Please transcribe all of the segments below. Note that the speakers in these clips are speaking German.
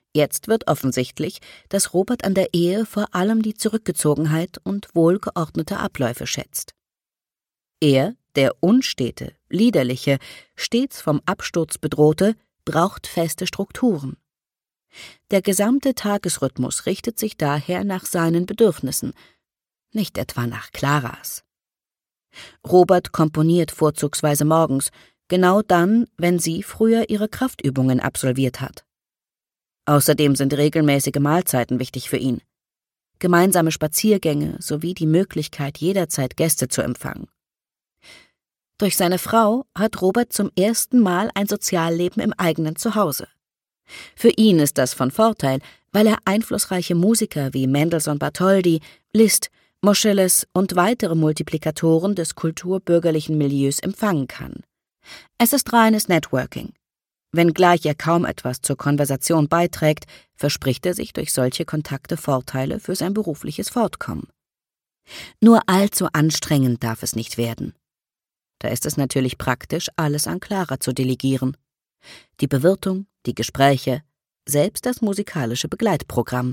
Jetzt wird offensichtlich, dass Robert an der Ehe vor allem die Zurückgezogenheit und wohlgeordnete Abläufe schätzt. Er, der unstete, liederliche, stets vom Absturz bedrohte, braucht feste Strukturen. Der gesamte Tagesrhythmus richtet sich daher nach seinen Bedürfnissen, nicht etwa nach Claras. Robert komponiert vorzugsweise morgens, genau dann, wenn sie früher ihre Kraftübungen absolviert hat. Außerdem sind regelmäßige Mahlzeiten wichtig für ihn, gemeinsame Spaziergänge sowie die Möglichkeit, jederzeit Gäste zu empfangen. Durch seine Frau hat Robert zum ersten Mal ein Sozialleben im eigenen Zuhause. Für ihn ist das von Vorteil, weil er einflussreiche Musiker wie Mendelssohn-Bartholdy, Liszt, Moscheles und weitere Multiplikatoren des kulturbürgerlichen Milieus empfangen kann. Es ist reines Networking. Wenngleich er kaum etwas zur Konversation beiträgt, verspricht er sich durch solche Kontakte Vorteile für sein berufliches Fortkommen. Nur allzu anstrengend darf es nicht werden. Da ist es natürlich praktisch, alles an Clara zu delegieren. Die Bewirtung, die Gespräche, selbst das musikalische Begleitprogramm.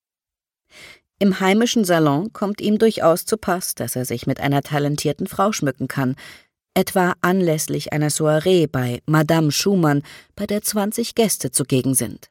Im heimischen Salon kommt ihm durchaus zu Pass, dass er sich mit einer talentierten Frau schmücken kann, etwa anlässlich einer Soiree bei Madame Schumann, bei der 20 Gäste zugegen sind.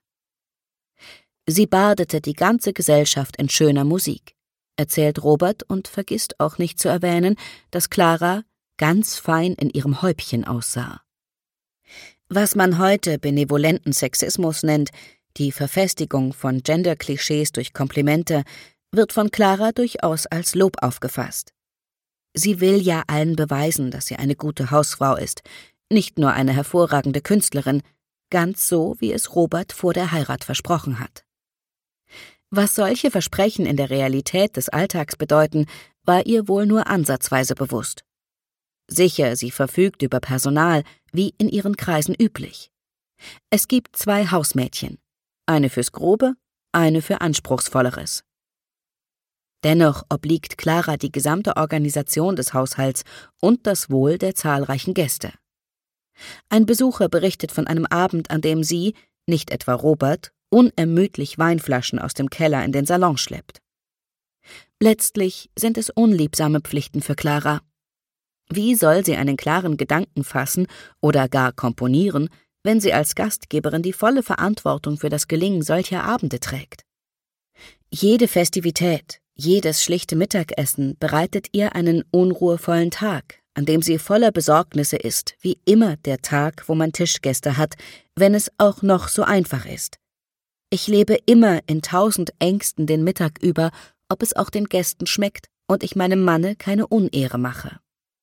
Sie badete die ganze Gesellschaft in schöner Musik, erzählt Robert und vergisst auch nicht zu erwähnen, dass Clara ganz fein in ihrem Häubchen aussah. Was man heute benevolenten Sexismus nennt, die Verfestigung von Gender-Klischees durch Komplimente, wird von Clara durchaus als Lob aufgefasst. Sie will ja allen beweisen, dass sie eine gute Hausfrau ist, nicht nur eine hervorragende Künstlerin, ganz so, wie es Robert vor der Heirat versprochen hat. Was solche Versprechen in der Realität des Alltags bedeuten, war ihr wohl nur ansatzweise bewusst. Sicher, sie verfügt über Personal, wie in ihren Kreisen üblich. Es gibt 2 Hausmädchen, eine fürs Grobe, eine für Anspruchsvolleres. Dennoch obliegt Clara die gesamte Organisation des Haushalts und das Wohl der zahlreichen Gäste. Ein Besucher berichtet von einem Abend, an dem sie, nicht etwa Robert, unermüdlich Weinflaschen aus dem Keller in den Salon schleppt. Letztlich sind es unliebsame Pflichten für Clara. Wie soll sie einen klaren Gedanken fassen oder gar komponieren, wenn sie als Gastgeberin die volle Verantwortung für das Gelingen solcher Abende trägt? Jede Festivität, jedes schlichte Mittagessen bereitet ihr einen unruhevollen Tag, an dem sie voller Besorgnisse ist, wie immer der Tag, wo man Tischgäste hat, wenn es auch noch so einfach ist. Ich lebe immer in 1000 Ängsten den Mittag über, ob es auch den Gästen schmeckt und ich meinem Manne keine Unehre mache.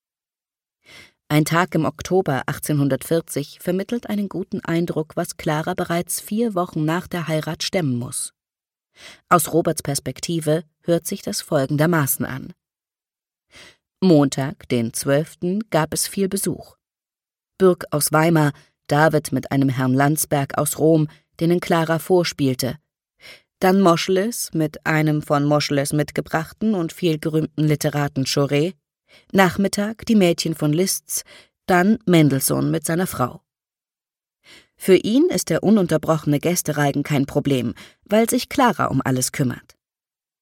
Ein Tag im Oktober 1840 vermittelt einen guten Eindruck, was Clara bereits 4 Wochen nach der Heirat stemmen muss. Aus Roberts Perspektive hört sich das folgendermaßen an. Montag, den 12., gab es viel Besuch. Bürg aus Weimar, David mit einem Herrn Landsberg aus Rom, denen Clara vorspielte. Dann Moscheles mit einem von Moscheles mitgebrachten und vielgerühmten Literaten Chauret. Nachmittag die Mädchen von Liszt's, dann Mendelssohn mit seiner Frau. Für ihn ist der ununterbrochene Gästereigen kein Problem, weil sich Clara um alles kümmert.